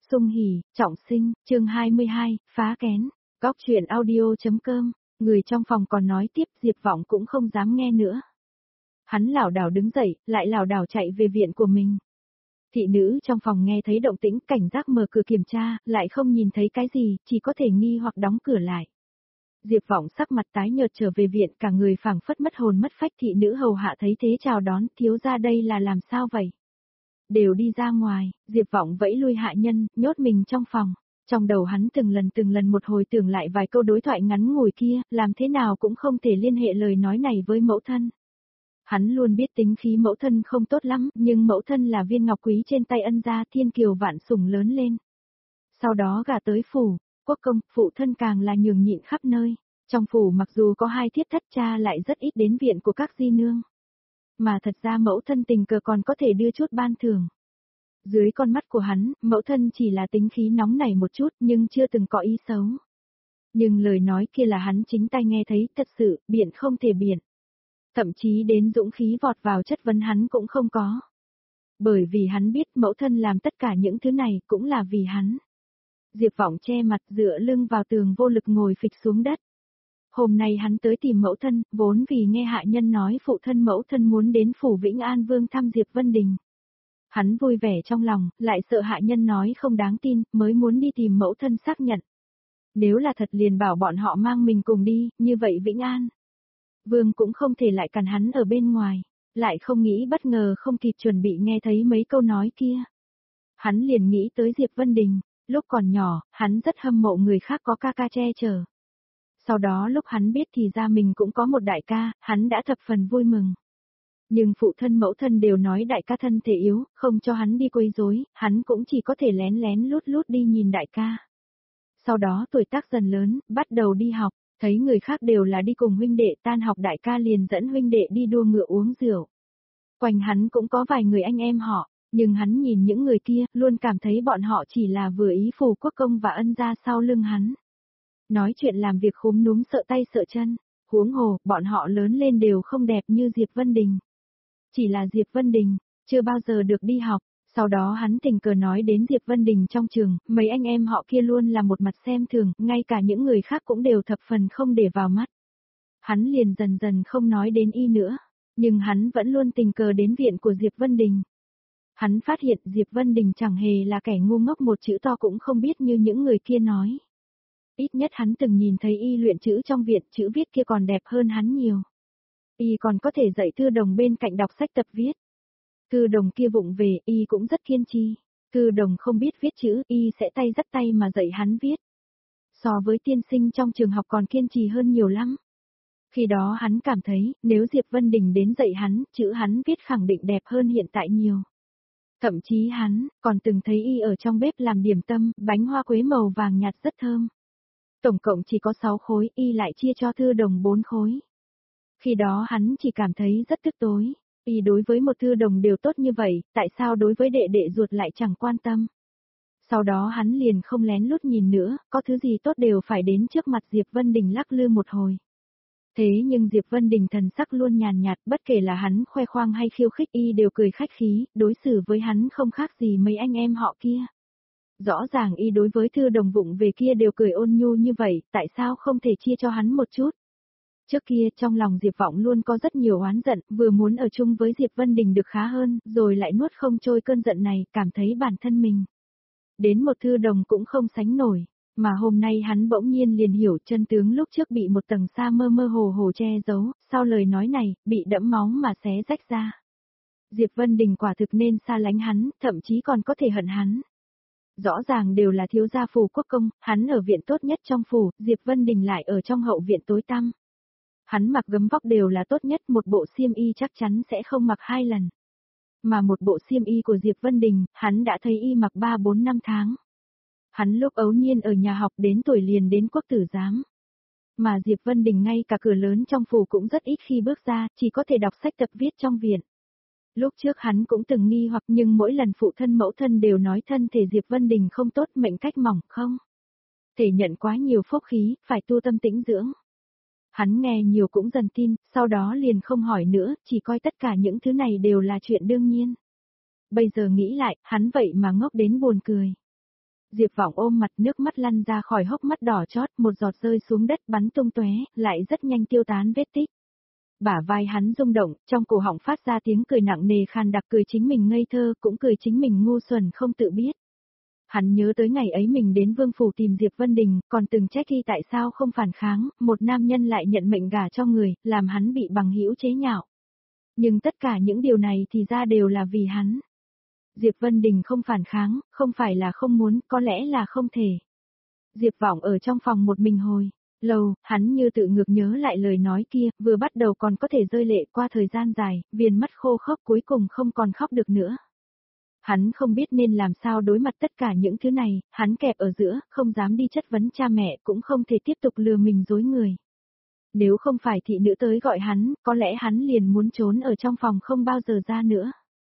Sung hỉ, trọng sinh, chương 22, phá kén. Góc truyện audio.com, người trong phòng còn nói tiếp, Diệp Vọng cũng không dám nghe nữa. Hắn lảo đảo đứng dậy, lại lảo đảo chạy về viện của mình. Thị nữ trong phòng nghe thấy động tĩnh, cảnh giác mở cửa kiểm tra, lại không nhìn thấy cái gì, chỉ có thể nghi hoặc đóng cửa lại. Diệp Vọng sắc mặt tái nhợt trở về viện, cả người phảng phất mất hồn mất phách. Thị nữ hầu hạ thấy thế chào đón, thiếu gia đây là làm sao vậy? Đều đi ra ngoài, Diệp Vọng vẫy lui hạ nhân, nhốt mình trong phòng. Trong đầu hắn từng lần một hồi tưởng lại vài câu đối thoại ngắn ngủi kia, làm thế nào cũng không thể liên hệ lời nói này với mẫu thân. Hắn luôn biết tính khí mẫu thân không tốt lắm, nhưng mẫu thân là viên ngọc quý trên tay ân gia, thiên kiều vạn sủng lớn lên. Sau đó gả tới phủ, quốc công, phụ thân càng là nhường nhịn khắp nơi. Trong phủ mặc dù có hai thiết thất, cha lại rất ít đến viện của các di nương. Mà thật ra mẫu thân tình cờ còn có thể đưa chút ban thưởng. Dưới con mắt của hắn, mẫu thân chỉ là tính khí nóng nảy một chút nhưng chưa từng có ý xấu. Nhưng lời nói kia là hắn chính tai nghe thấy, thật sự, biện không thể biện. Thậm chí đến dũng khí vọt vào chất vấn hắn cũng không có. Bởi vì hắn biết mẫu thân làm tất cả những thứ này cũng là vì hắn. Diệp Vọng che mặt dựa lưng vào tường vô lực ngồi phịch xuống đất. Hôm nay hắn tới tìm mẫu thân, vốn vì nghe hạ nhân nói phụ thân mẫu thân muốn đến phủ Vĩnh An Vương thăm Diệp Vân Đình. Hắn vui vẻ trong lòng, lại sợ hạ nhân nói không đáng tin, mới muốn đi tìm mẫu thân xác nhận. Nếu là thật liền bảo bọn họ mang mình cùng đi, như vậy Vĩnh An Vương cũng không thể lại cản hắn ở bên ngoài, lại không nghĩ bất ngờ không kịp chuẩn bị nghe thấy mấy câu nói kia. Hắn liền nghĩ tới Diệp Vân Đình, lúc còn nhỏ, hắn rất hâm mộ người khác có ca ca che chở. Sau đó lúc hắn biết thì ra mình cũng có một đại ca, hắn đã thập phần vui mừng. Nhưng phụ thân mẫu thân đều nói đại ca thân thể yếu, không cho hắn đi quấy rối, hắn cũng chỉ có thể lén lén lút đi nhìn đại ca. Sau đó tuổi tác dần lớn, bắt đầu đi học, thấy người khác đều là đi cùng huynh đệ, tan học đại ca liền dẫn huynh đệ đi đua ngựa uống rượu. Quanh hắn cũng có vài người anh em họ, nhưng hắn nhìn những người kia, luôn cảm thấy bọn họ chỉ là vừa ý phù quốc công và ân gia sau lưng hắn. Nói chuyện làm việc khúm núm sợ tay sợ chân, huống hồ, bọn họ lớn lên đều không đẹp như Diệp Vân Đình. Chỉ là Diệp Vân Đình, chưa bao giờ được đi học, sau đó hắn tình cờ nói đến Diệp Vân Đình trong trường, mấy anh em họ kia luôn là một mặt xem thường, ngay cả những người khác cũng đều thập phần không để vào mắt. Hắn liền dần dần không nói đến y nữa, nhưng hắn vẫn luôn tình cờ đến viện của Diệp Vân Đình. Hắn phát hiện Diệp Vân Đình chẳng hề là kẻ ngu ngốc một chữ to cũng không biết như những người kia nói. Ít nhất hắn từng nhìn thấy y luyện chữ trong viện, chữ viết kia còn đẹp hơn hắn nhiều. Y còn có thể dạy Thư Đồng bên cạnh đọc sách tập viết. Thư Đồng kia vụng về, y cũng rất kiên trì. Thư Đồng không biết viết chữ, y sẽ tay dắt tay mà dạy hắn viết. So với tiên sinh trong trường học còn kiên trì hơn nhiều lắm. Khi đó hắn cảm thấy, nếu Diệp Vân Đình đến dạy hắn, chữ hắn viết khẳng định đẹp hơn hiện tại nhiều. Thậm chí hắn, còn từng thấy y ở trong bếp làm điểm tâm, bánh hoa quế màu vàng nhạt rất thơm. Tổng cộng chỉ có 6 khối, y lại chia cho Thư Đồng 4 khối. Khi đó hắn chỉ cảm thấy rất tức tối, y đối với một Thư Đồng đều tốt như vậy, tại sao đối với đệ đệ ruột lại chẳng quan tâm. Sau đó hắn liền không lén lút nhìn nữa, có thứ gì tốt đều phải đến trước mặt Diệp Vân Đình lắc lư một hồi. Thế nhưng Diệp Vân Đình thần sắc luôn nhàn nhạt, bất kể là hắn khoe khoang hay khiêu khích y đều cười khách khí, đối xử với hắn không khác gì mấy anh em họ kia. Rõ ràng y đối với Thư Đồng vụng về kia đều cười ôn nhu như vậy, tại sao không thể chia cho hắn một chút? Trước kia trong lòng Diệp Vọng luôn có rất nhiều oán giận, vừa muốn ở chung với Diệp Vân Đình được khá hơn, rồi lại nuốt không trôi cơn giận này, cảm thấy bản thân mình đến một Thư Đồng cũng không sánh nổi, mà hôm nay hắn bỗng nhiên liền hiểu chân tướng lúc trước bị một tầng sa mơ mơ hồ hồ che giấu, sau lời nói này, bị đẫm máu mà xé rách ra. Diệp Vân Đình quả thực nên xa lánh hắn, thậm chí còn có thể hận hắn. Rõ ràng đều là thiếu gia phù quốc công, hắn ở viện tốt nhất trong phủ, Diệp Vân Đình lại ở trong hậu viện tối tăm. Hắn mặc gấm vóc đều là tốt nhất, một bộ xiêm y chắc chắn sẽ không mặc 2 lần. Mà một bộ xiêm y của Diệp Vân Đình, hắn đã thấy y mặc 3-4 năm tháng. Hắn lúc ấu niên ở nhà học đến tuổi liền đến quốc tử giám. Mà Diệp Vân Đình ngay cả cửa lớn trong phủ cũng rất ít khi bước ra, chỉ có thể đọc sách tập viết trong viện. Lúc trước hắn cũng từng nghi hoặc nhưng mỗi lần phụ thân mẫu thân đều nói thân thể Diệp Vân Đình không tốt, mệnh cách mỏng không thể nhận quá nhiều phúc khí, phải tu tâm tĩnh dưỡng. Hắn nghe nhiều cũng dần tin, sau đó liền không hỏi nữa, chỉ coi tất cả những thứ này đều là chuyện đương nhiên. Bây giờ nghĩ lại, hắn vậy mà ngốc đến buồn cười. Diệp Vọng ôm mặt, nước mắt lăn ra khỏi hốc mắt đỏ chót, một giọt rơi xuống đất bắn tung tóe, lại rất nhanh tiêu tán vết tích. Bả vai hắn rung động, trong cổ họng phát ra tiếng cười nặng nề khàn đặc, cười chính mình ngây thơ, cũng cười chính mình ngu xuẩn không tự biết. Hắn nhớ tới ngày ấy mình đến Vương Phủ tìm Diệp Vân Đình, còn từng trách y tại sao không phản kháng, một nam nhân lại nhận mệnh gả cho người, làm hắn bị bằng hữu chế nhạo. Nhưng tất cả những điều này thì ra đều là vì hắn. Diệp Vân Đình không phản kháng, không phải là không muốn, có lẽ là không thể. Diệp Vọng ở trong phòng một mình hồi lâu, hắn như tự ngược nhớ lại lời nói kia, vừa bắt đầu còn có thể rơi lệ, qua thời gian dài, viền mắt khô khốc cuối cùng không còn khóc được nữa. Hắn không biết nên làm sao đối mặt tất cả những thứ này, hắn kẹp ở giữa, không dám đi chất vấn cha mẹ, cũng không thể tiếp tục lừa mình dối người. Nếu không phải thị nữ tới gọi hắn, có lẽ hắn liền muốn trốn ở trong phòng không bao giờ ra nữa.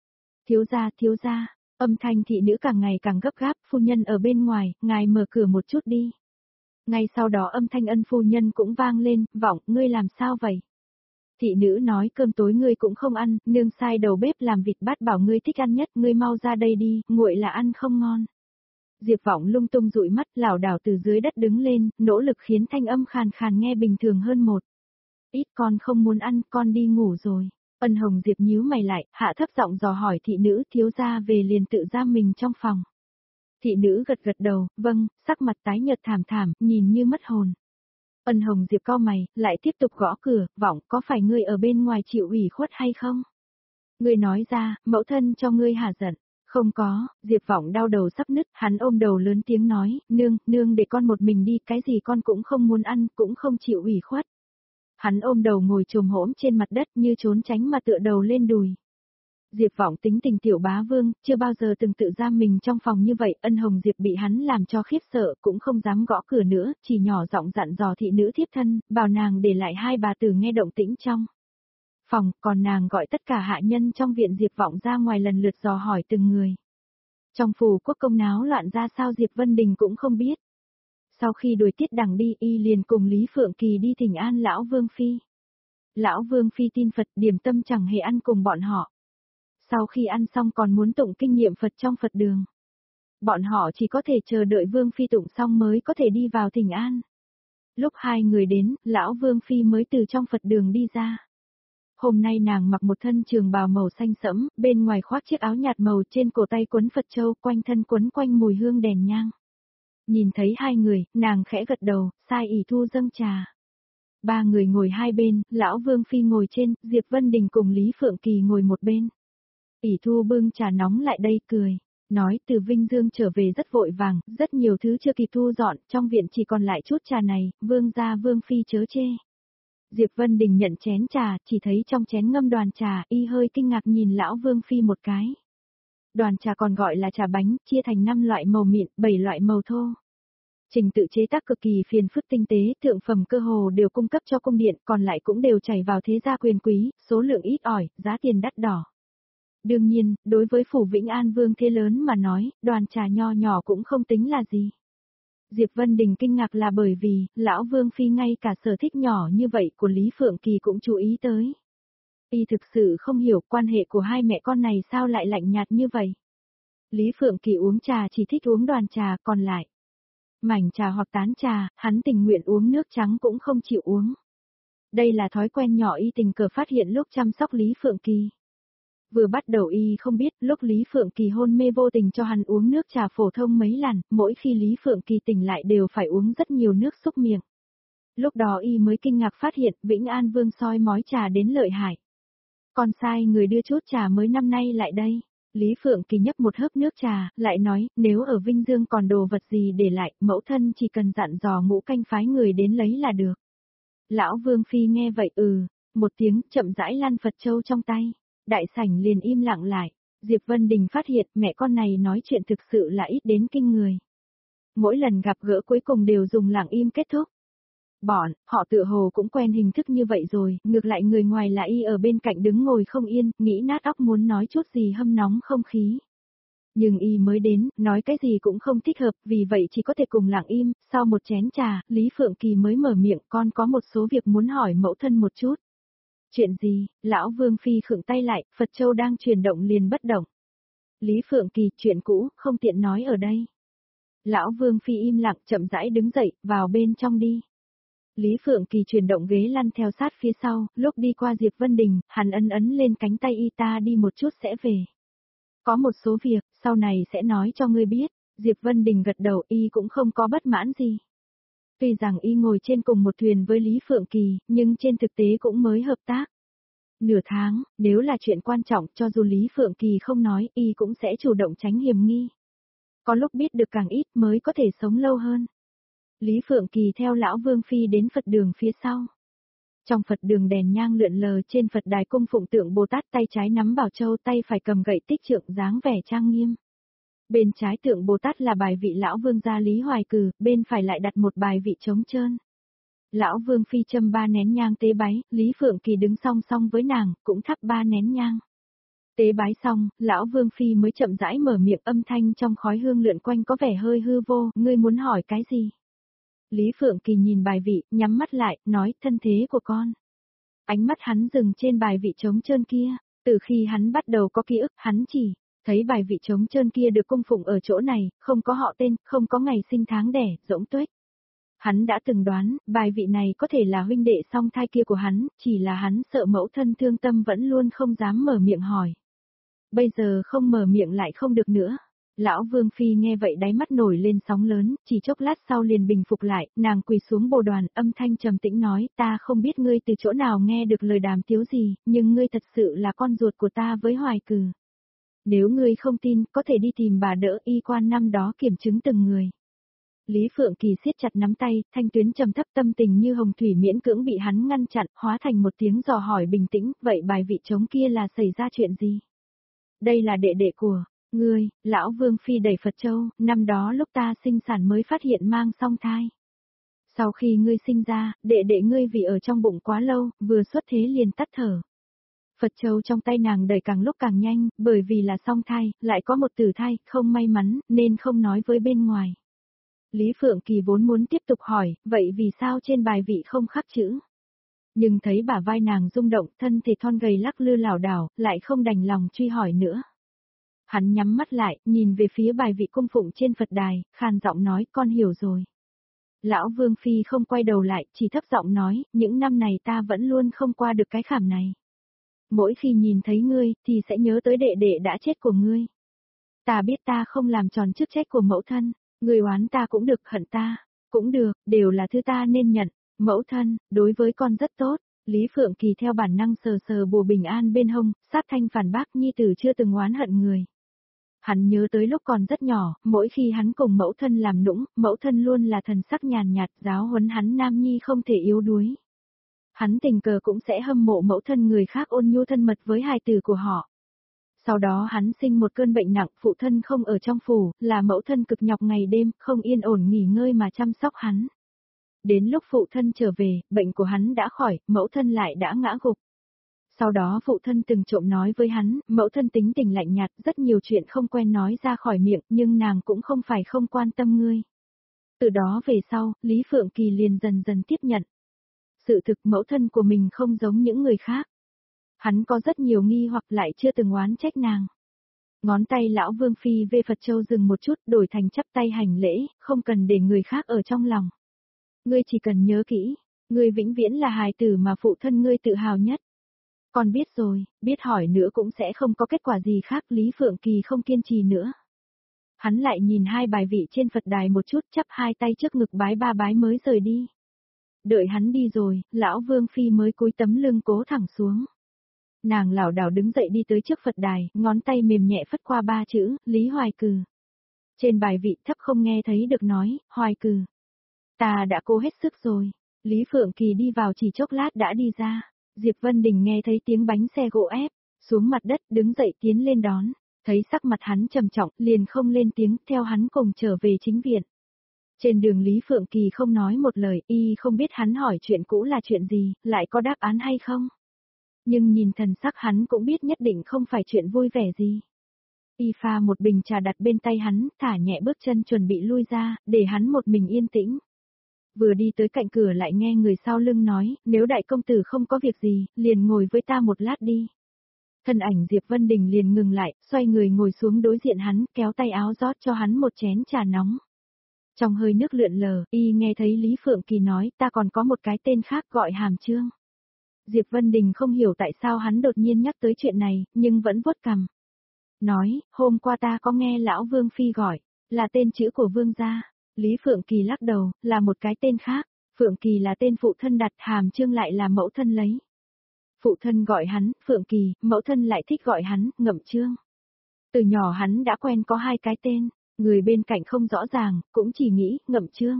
Thiếu gia, âm thanh thị nữ càng ngày càng gấp gáp, phu nhân ở bên ngoài, ngài mở cửa một chút đi. Ngay sau đó âm thanh Ân phu nhân cũng vang lên, Vọng, ngươi làm sao vậy? Thị nữ nói cơm tối ngươi cũng không ăn, nương sai đầu bếp làm vịt bát bảo ngươi thích ăn nhất, ngươi mau ra đây đi, nguội là ăn không ngon. Diệp Vọng lung tung dụi mắt, lảo đảo từ dưới đất đứng lên, nỗ lực khiến thanh âm khàn khàn nghe bình thường hơn một. Ít, con không muốn ăn, con đi ngủ rồi. Ân Hồng Diệp nhíu mày lại, hạ thấp giọng dò hỏi thị nữ, thiếu gia về liền tự giam mình trong phòng. Thị nữ gật gật đầu, vâng, sắc mặt tái nhợt thảm thảm, nhìn như mất hồn. Ân Hồng Diệp cau mày, lại tiếp tục gõ cửa, Vọng, có phải ngươi ở bên ngoài chịu ủy khuất hay không? Ngươi nói ra, mẫu thân cho ngươi hả giận. Không có, Diệp Vọng đau đầu sắp nứt, hắn ôm đầu lớn tiếng nói, nương để con một mình đi, cái gì con cũng không muốn ăn, cũng không chịu ủy khuất. Hắn ôm đầu ngồi chồm hổm trên mặt đất như trốn tránh mà tựa đầu lên đùi. Diệp Vọng tính tình tiểu bá vương, chưa bao giờ từng tự giam mình trong phòng như vậy, Ân Hồng Diệp bị hắn làm cho khiếp sợ, cũng không dám gõ cửa nữa, chỉ nhỏ giọng dặn dò thị nữ thiếp thân, bảo nàng để lại hai bà tử nghe động tĩnh trong phòng, còn nàng gọi tất cả hạ nhân trong viện Diệp Vọng ra ngoài lần lượt dò hỏi từng người. Trong phủ quốc công náo loạn ra sao Diệp Vân Đình cũng không biết. Sau khi đuổi Tiết Đằng đi, y liền cùng Lý Phượng Kỳ đi thỉnh an lão Vương Phi. Lão Vương Phi tin Phật, điểm tâm chẳng hề ăn cùng bọn họ. Sau khi ăn xong còn muốn tụng kinh nghiệm Phật trong Phật đường. Bọn họ chỉ có thể chờ đợi Vương Phi tụng xong mới có thể đi vào thỉnh an. Lúc hai người đến, lão Vương Phi mới từ trong Phật đường đi ra. Hôm nay nàng mặc một thân trường bào màu xanh sẫm, bên ngoài khoác chiếc áo nhạt màu, trên cổ tay quấn Phật châu, quanh thân quấn quanh mùi hương đèn nhang. Nhìn thấy hai người, nàng khẽ gật đầu, sai ỷ thu dâng trà. Ba người ngồi hai bên, lão Vương Phi ngồi trên, Diệp Vân Đình cùng Lý Phượng Kỳ ngồi một bên. ỷ thu bưng trà nóng lại đây cười, nói từ Vinh Dương trở về rất vội vàng, rất nhiều thứ chưa kịp thu dọn, trong viện chỉ còn lại chút trà này, Vương gia Vương Phi chớ chê. Diệp Vân Đình nhận chén trà, chỉ thấy trong chén ngâm đoàn trà, y hơi kinh ngạc nhìn lão Vương Phi một cái. Đoàn trà còn gọi là trà bánh, chia thành 5 loại màu mịn, 7 loại màu thô. Trình tự chế tác cực kỳ phiền phức tinh tế, thượng phẩm cơ hồ đều cung cấp cho cung điện, còn lại cũng đều chảy vào thế gia quyền quý, số lượng ít ỏi, giá tiền đắt đỏ. Đương nhiên, đối với phủ Vĩnh An Vương thế lớn mà nói, đoàn trà nho nhỏ cũng không tính là gì. Diệp Vân Đình kinh ngạc là bởi vì, lão Vương Phi ngay cả sở thích nhỏ như vậy của Lý Phượng Kỳ cũng chú ý tới. Y thực sự không hiểu quan hệ của hai mẹ con này sao lại lạnh nhạt như vậy. Lý Phượng Kỳ uống trà chỉ thích uống đoàn trà, còn lại mảnh trà hoặc tán trà, hắn tình nguyện uống nước trắng cũng không chịu uống. Đây là thói quen nhỏ y tình cờ phát hiện lúc chăm sóc Lý Phượng Kỳ. Vừa bắt đầu y không biết, lúc Lý Phượng Kỳ hôn mê vô tình cho hắn uống nước trà phổ thông mấy lần, mỗi khi Lý Phượng Kỳ tỉnh lại đều phải uống rất nhiều nước xúc miệng. Lúc đó y mới kinh ngạc phát hiện Vĩnh An Vương soi mói trà đến lợi hại. Còn sai người đưa chút trà mới năm nay lại đây. Lý Phượng Kỳ nhấp một hớp nước trà, lại nói, nếu ở Vinh Dương còn đồ vật gì để lại, mẫu thân chỉ cần dặn dò Ngũ Canh phái người đến lấy là được. Lão Vương Phi nghe vậy một tiếng, chậm rãi lăn Phật châu trong tay. Đại sảnh liền im lặng lại. Diệp Vân Đình phát hiện mẹ con này nói chuyện thực sự là ít đến kinh người. Mỗi lần gặp gỡ cuối cùng đều dùng lặng im kết thúc. Họ tựa hồ cũng quen hình thức như vậy rồi, ngược lại người ngoài là y ở bên cạnh đứng ngồi không yên, nghĩ nát óc muốn nói chút gì hâm nóng không khí. Nhưng y mới đến, nói cái gì cũng không thích hợp, vì vậy chỉ có thể cùng lặng im, sau một chén trà, Lý Phượng Kỳ mới mở miệng, con có một số việc muốn hỏi mẫu thân một chút. Chuyện gì, lão Vương Phi khựng tay lại, Phật Châu đang chuyển động liền bất động. Lý Phượng Kỳ, chuyện cũ, không tiện nói ở đây. Lão Vương Phi im lặng chậm rãi đứng dậy, vào bên trong đi. Lý Phượng Kỳ chuyển động ghế lăn theo sát phía sau, lúc đi qua Diệp Vân Đình, hắn ấn lên cánh tay y, ta đi một chút sẽ về. Có một số việc, sau này sẽ nói cho ngươi biết. Diệp Vân Đình gật đầu, y cũng không có bất mãn gì. Tuy rằng y ngồi trên cùng một thuyền với Lý Phượng Kỳ, nhưng trên thực tế cũng mới hợp tác. Nửa tháng, nếu là chuyện quan trọng, cho dù Lý Phượng Kỳ không nói, y cũng sẽ chủ động tránh hiểm nghi. Có lúc biết được càng ít mới có thể sống lâu hơn. Lý Phượng Kỳ theo Lão Vương Phi đến Phật đường phía sau. Trong Phật đường đèn nhang lượn lờ, trên Phật đài cung phụng tượng Bồ Tát, tay trái nắm bảo châu, tay phải cầm gậy tích trượng, dáng vẻ trang nghiêm. Bên trái tượng Bồ Tát là bài vị Lão Vương gia Lý Hoài Cừ, bên phải lại đặt một bài vị trống trơn. Lão Vương Phi châm 3 nén nhang tế bái, Lý Phượng Kỳ đứng song song với nàng, cũng thắp 3 nén nhang. Tế bái xong, Lão Vương Phi mới chậm rãi mở miệng, âm thanh trong khói hương lượn quanh có vẻ hơi hư vô, ngươi muốn hỏi cái gì? Lý Phượng Kỳ nhìn bài vị, nhắm mắt lại, nói, thân thế của con. Ánh mắt hắn dừng trên bài vị trống trơn kia, từ khi hắn bắt đầu có ký ức, hắn chỉ thấy bài vị trống trơn kia được cung phụng ở chỗ này, không có họ tên, không có ngày sinh tháng đẻ, rỗng tuếch. Hắn đã từng đoán, bài vị này có thể là huynh đệ song thai kia của hắn, chỉ là hắn sợ mẫu thân thương tâm vẫn luôn không dám mở miệng hỏi. Bây giờ không mở miệng lại không được nữa. Lão Vương Phi nghe vậy đáy mắt nổi lên sóng lớn, chỉ chốc lát sau liền bình phục lại, nàng quỳ xuống bồ đoàn, âm thanh trầm tĩnh nói, ta không biết ngươi từ chỗ nào nghe được lời đàm tiếu gì, nhưng ngươi thật sự là con ruột của ta với Hoài Cừ. Nếu ngươi không tin, có thể đi tìm bà đỡ y quan năm đó kiểm chứng từng người. Lý Phượng Kỳ siết chặt nắm tay, thanh tuyến trầm thấp, tâm tình như hồng thủy miễn cưỡng bị hắn ngăn chặn, hóa thành một tiếng dò hỏi bình tĩnh, vậy bài vị trống kia là xảy ra chuyện gì? Đây là đệ đệ của ngươi. Lão Vương Phi đẩy Phật Châu, năm đó lúc ta sinh sản mới phát hiện mang song thai. Sau khi ngươi sinh ra, đệ đệ ngươi vì ở trong bụng quá lâu, vừa xuất thế liền tắt thở. Phật Châu trong tay nàng đẩy càng lúc càng nhanh, bởi vì là song thai, lại có một tử thai, không may mắn, nên không nói với bên ngoài. Lý Phượng Kỳ vốn muốn tiếp tục hỏi, vậy vì sao trên bài vị không khắc chữ? Nhưng thấy bả vai nàng rung động, thân thể thon gầy lắc lư lảo đảo, lại không đành lòng truy hỏi nữa. Hắn nhắm mắt lại, nhìn về phía bài vị cung phụng trên Phật đài, khàn giọng nói, con hiểu rồi. Lão Vương Phi không quay đầu lại, chỉ thấp giọng nói, những năm này ta vẫn luôn không qua được cái khảm này. Mỗi khi nhìn thấy ngươi, thì sẽ nhớ tới đệ đệ đã chết của ngươi. Ta biết ta không làm tròn chức trách của mẫu thân, ngươi oán ta cũng được, hận ta cũng được, đều là thứ ta nên nhận. Mẫu thân, đối với con rất tốt. Lý Phượng Kỳ theo bản năng sờ sờ bùa bình an bên hông, sát thanh phản bác, nhi tử chưa từng oán hận người. Hắn nhớ tới lúc còn rất nhỏ, mỗi khi hắn cùng mẫu thân làm nũng, mẫu thân luôn là thần sắc nhàn nhạt giáo huấn hắn nam nhi không thể yếu đuối. Hắn tình cờ cũng sẽ hâm mộ mẫu thân người khác ôn nhu thân mật với hài tử của họ. Sau đó hắn sinh một cơn bệnh nặng, phụ thân không ở trong phủ, là mẫu thân cực nhọc ngày đêm, không yên ổn nghỉ ngơi mà chăm sóc hắn. Đến lúc phụ thân trở về, bệnh của hắn đã khỏi, mẫu thân lại đã ngã gục. Sau đó phụ thân từng trộm nói với hắn, mẫu thân tính tình lạnh nhạt, rất nhiều chuyện không quen nói ra khỏi miệng, nhưng nàng cũng không phải không quan tâm ngươi. Từ đó về sau, Lý Phượng Kỳ liền dần dần tiếp nhận. Sự thực mẫu thân của mình không giống những người khác. Hắn có rất nhiều nghi hoặc lại chưa từng oán trách nàng. Ngón tay lão Vương Phi về Phật Châu dừng một chút, đổi thành chắp tay hành lễ, không cần để người khác ở trong lòng. Ngươi chỉ cần nhớ kỹ, ngươi vĩnh viễn là hài tử mà phụ thân ngươi tự hào nhất. Con biết rồi, biết hỏi nữa cũng sẽ không có kết quả gì khác, Lý Phượng Kỳ không kiên trì nữa. Hắn lại nhìn hai bài vị trên Phật đài một chút, chắp hai tay trước ngực bái ba bái mới rời đi. Đợi hắn đi rồi, lão Vương Phi mới cúi tấm lưng cố thẳng xuống. Nàng lảo đảo đứng dậy đi tới trước Phật đài, ngón tay mềm nhẹ phất qua ba chữ, Lý Hoài Cừ. Trên bài vị thấp không nghe thấy được nói, Hoài Cừ. Ta đã cố hết sức rồi. Lý Phượng Kỳ đi vào chỉ chốc lát đã đi ra. Diệp Vân Đình nghe thấy tiếng bánh xe gỗ ép, xuống mặt đất đứng dậy tiến lên đón. Thấy sắc mặt hắn trầm trọng, liền không lên tiếng, theo hắn cùng trở về chính viện. Trên đường Lý Phượng Kỳ không nói một lời, y không biết hắn hỏi chuyện cũ là chuyện gì, lại có đáp án hay không. Nhưng nhìn thần sắc hắn cũng biết nhất định không phải chuyện vui vẻ gì. Y pha một bình trà đặt bên tay hắn, thả nhẹ bước chân chuẩn bị lui ra, để hắn một mình yên tĩnh. Vừa đi tới cạnh cửa lại nghe người sau lưng nói, nếu đại công tử không có việc gì, liền ngồi với ta một lát đi. Thân ảnh Diệp Vân Đình liền ngừng lại, xoay người ngồi xuống đối diện hắn, kéo tay áo rót cho hắn một chén trà nóng. Trong hơi nước lượn lờ, y nghe thấy Lý Phượng Kỳ nói ta còn có một cái tên khác gọi Hàm Chương. Diệp Vân Đình không hiểu tại sao hắn đột nhiên nhắc tới chuyện này, nhưng vẫn vuốt cằm. Nói, hôm qua ta có nghe lão Vương Phi gọi, là tên chữ của Vương gia. Lý Phượng Kỳ lắc đầu, là một cái tên khác. Phượng Kỳ là tên phụ thân đặt, Hàm Chương lại là mẫu thân lấy. Phụ thân gọi hắn, Phượng Kỳ, mẫu thân lại thích gọi hắn, Ngậm Chương. Từ nhỏ hắn đã quen có hai cái tên, người bên cạnh không rõ ràng, cũng chỉ nghĩ, Ngậm Chương.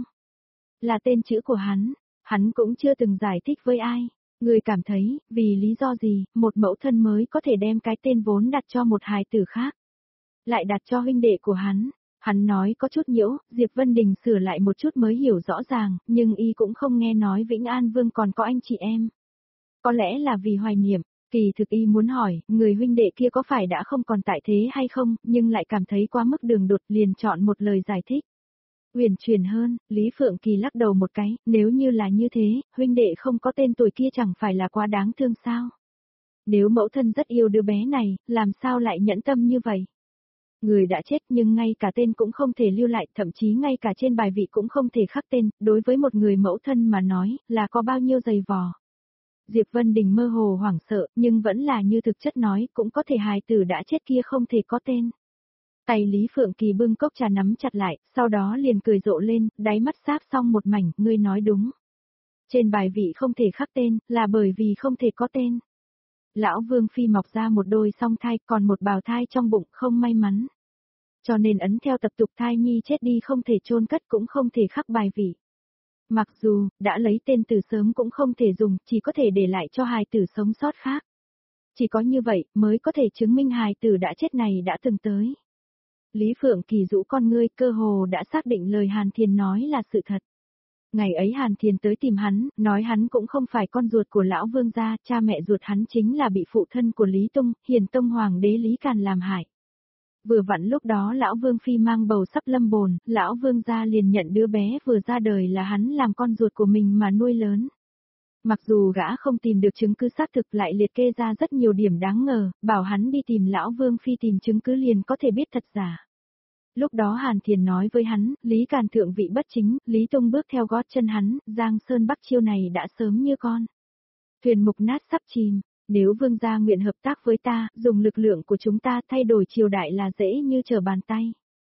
Là tên chữ của hắn cũng chưa từng giải thích với ai. Người cảm thấy, vì lý do gì, một mẫu thân mới có thể đem cái tên vốn đặt cho một hài tử khác. Lại đặt cho huynh đệ của hắn. Hắn nói có chút nhiễu, Diệp Vân Đình sửa lại một chút mới hiểu rõ ràng, nhưng y cũng không nghe nói Vĩnh An Vương còn có anh chị em. Có lẽ là vì hoài niệm, kỳ thực y muốn hỏi, người huynh đệ kia có phải đã không còn tại thế hay không, nhưng lại cảm thấy quá mức đường đột liền chọn một lời giải thích. Huyền truyền hơn, Lý Phượng Kỳ lắc đầu một cái, nếu như là như thế, huynh đệ không có tên tuổi kia chẳng phải là quá đáng thương sao? Nếu mẫu thân rất yêu đứa bé này, làm sao lại nhẫn tâm như vậy? Người đã chết nhưng ngay cả tên cũng không thể lưu lại, thậm chí ngay cả trên bài vị cũng không thể khắc tên, đối với một người mẫu thân mà nói, là có bao nhiêu dày vò. Diệp Vân Đình mơ hồ hoảng sợ, nhưng vẫn là như thực chất nói, cũng có thể hài tử đã chết kia không thể có tên. Tay Lý Phượng Kỳ bưng cốc trà nắm chặt lại, sau đó liền cười rộ lên, đáy mắt sáp xong một mảnh, ngươi nói đúng. Trên bài vị không thể khắc tên, là bởi vì không thể có tên. Lão Vương Phi mọc ra một đôi song thai, còn một bào thai trong bụng, không may mắn. Cho nên ấn theo tập tục thai nhi chết đi không thể chôn cất cũng không thể khắc bài vị. Mặc dù, đã lấy tên từ sớm cũng không thể dùng, chỉ có thể để lại cho hài tử sống sót khác. Chỉ có như vậy, mới có thể chứng minh hài tử đã chết này đã từng tới. Lý Phượng Kỳ rũ con ngươi, cơ hồ đã xác định lời Hàn Thiền nói là sự thật. Ngày ấy Hàn Thiền tới tìm hắn, nói hắn cũng không phải con ruột của lão Vương gia, cha mẹ ruột hắn chính là bị phụ thân của Lý Tung, Hiền Tông Hoàng đế Lý Càn làm hại. Vừa vặn lúc đó lão Vương Phi mang bầu sắp lâm bồn, lão Vương gia liền nhận đứa bé vừa ra đời là hắn làm con ruột của mình mà nuôi lớn. Mặc dù gã không tìm được chứng cứ xác thực lại liệt kê ra rất nhiều điểm đáng ngờ, bảo hắn đi tìm lão Vương Phi tìm chứng cứ liền có thể biết thật giả. Lúc đó Hàn Thiền nói với hắn, Lý Càn thượng vị bất chính, Lý Tung bước theo gót chân hắn, Giang Sơn Bắc Chiêu này đã sớm như con. Thuyền mục nát sắp chìm, nếu Vương gia nguyện hợp tác với ta, dùng lực lượng của chúng ta thay đổi triều đại là dễ như trở bàn tay.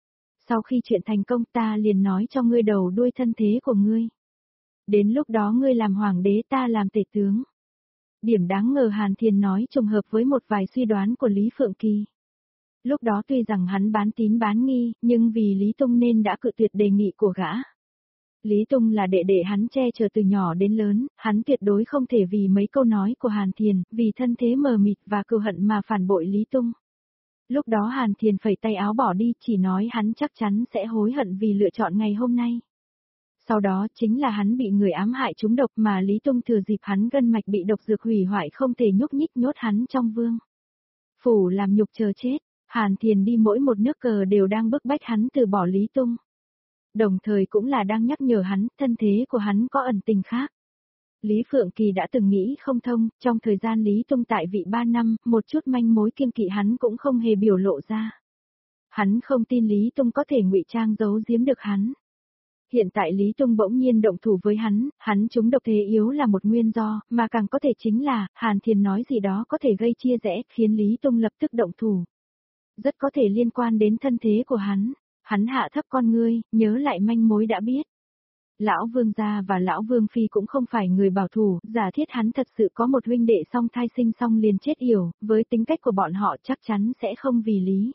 Sau khi chuyện thành công ta liền nói cho ngươi đầu đuôi thân thế của ngươi. Đến lúc đó ngươi làm hoàng đế ta làm tể tướng. Điểm đáng ngờ Hàn Thiền nói trùng hợp với một vài suy đoán của Lý Phượng Kỳ. Lúc đó tuy rằng hắn bán tín bán nghi, nhưng vì Lý Tung nên đã cự tuyệt đề nghị của gã. Lý Tung là đệ đệ hắn che chở từ nhỏ đến lớn, hắn tuyệt đối không thể vì mấy câu nói của Hàn Thiền, vì thân thế mờ mịt và cừu hận mà phản bội Lý Tung. Lúc đó Hàn Thiền phẩy tay áo bỏ đi, chỉ nói hắn chắc chắn sẽ hối hận vì lựa chọn ngày hôm nay. Sau đó chính là hắn bị người ám hại trúng độc mà Lý Tung thừa dịp hắn gân mạch bị độc dược hủy hoại không thể nhúc nhích nhốt hắn trong vương phủ làm nhục chờ chết. Hàn Thiền đi mỗi một nước cờ đều đang bức bách hắn từ bỏ Lý Tung. Đồng thời cũng là đang nhắc nhở hắn, thân thế của hắn có ẩn tình khác. Lý Phượng Kỳ đã từng nghĩ không thông, trong thời gian Lý Tung tại vị 3 năm, một chút manh mối kiêng kỵ hắn cũng không hề biểu lộ ra. Hắn không tin Lý Tung có thể ngụy trang giấu giếm được hắn. Hiện tại Lý Tung bỗng nhiên động thủ với hắn trúng độc thế yếu là một nguyên do, mà càng có thể chính là, Hàn Thiền nói gì đó có thể gây chia rẽ, khiến Lý Tung lập tức động thủ. Rất có thể liên quan đến thân thế của hắn hạ thấp con ngươi, nhớ lại manh mối đã biết. Lão Vương gia và Lão Vương Phi cũng không phải người bảo thủ, giả thiết hắn thật sự có một huynh đệ song thai sinh xong liền chết yểu, với tính cách của bọn họ chắc chắn sẽ không vì lý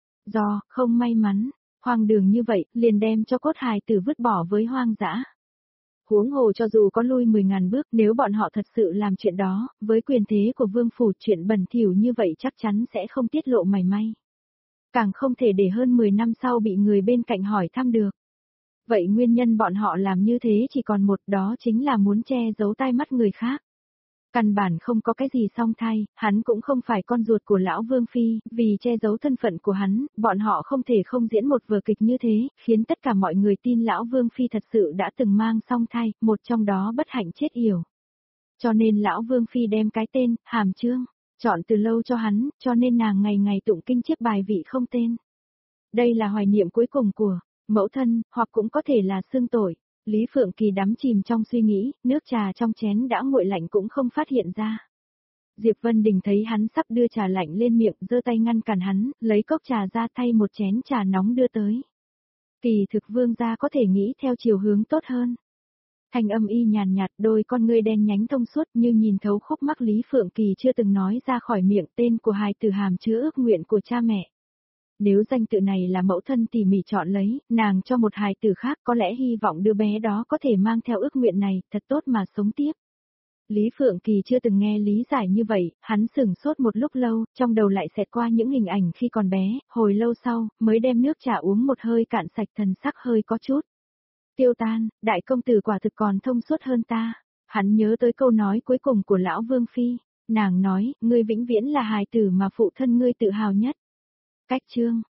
do, không may mắn, hoang đường như vậy, liền đem cho cốt hài tử vứt bỏ với hoang dã. Huống hồ cho dù có lui 10.000 bước, nếu bọn họ thật sự làm chuyện đó, với quyền thế của vương phủ chuyện bẩn thỉu như vậy chắc chắn sẽ không tiết lộ mảy may. Càng không thể để hơn 10 năm sau bị người bên cạnh hỏi thăm được. Vậy nguyên nhân bọn họ làm như thế chỉ còn một, đó chính là muốn che giấu tai mắt người khác. Căn bản không có cái gì song thai, hắn cũng không phải con ruột của lão Vương Phi, vì che giấu thân phận của hắn, bọn họ không thể không diễn một vở kịch như thế, khiến tất cả mọi người tin lão Vương Phi thật sự đã từng mang song thai, một trong đó bất hạnh chết yểu. Cho nên lão Vương Phi đem cái tên, Hàm Chương, chọn từ lâu cho hắn, cho nên nàng ngày ngày tụng kinh chiếc bài vị không tên. Đây là hoài niệm cuối cùng của Mẫu thân, hoặc cũng có thể là xưng tội. Lý Phượng Kỳ đắm chìm trong suy nghĩ, nước trà trong chén đã nguội lạnh cũng không phát hiện ra. Diệp Vân Đình thấy hắn sắp đưa trà lạnh lên miệng, giơ tay ngăn cản hắn, lấy cốc trà ra thay một chén trà nóng đưa tới. Kỳ thực vương gia có thể nghĩ theo chiều hướng tốt hơn. Thanh âm y nhàn nhạt, đôi con ngươi đen nhánh thông suốt như nhìn thấu khúc mắc Lý Phượng Kỳ chưa từng nói ra khỏi miệng tên của hài tử hàm chứa ước nguyện của cha mẹ. Nếu danh tự này là mẫu thân tỉ mỉ chọn lấy, nàng cho một hài tử khác có lẽ hy vọng đứa bé đó có thể mang theo ước nguyện này, thật tốt mà sống tiếp. Lý Phượng Kỳ chưa từng nghe lý giải như vậy, hắn sửng sốt một lúc lâu, trong đầu lại xẹt qua những hình ảnh khi còn bé, hồi lâu sau, mới đem nước trà uống một hơi cạn sạch, thần sắc hơi có chút tiêu tan, đại công tử quả thực còn thông suốt hơn ta. Hắn nhớ tới câu nói cuối cùng của lão Vương Phi, nàng nói, ngươi vĩnh viễn là hài tử mà phụ thân ngươi tự hào nhất. Cách chương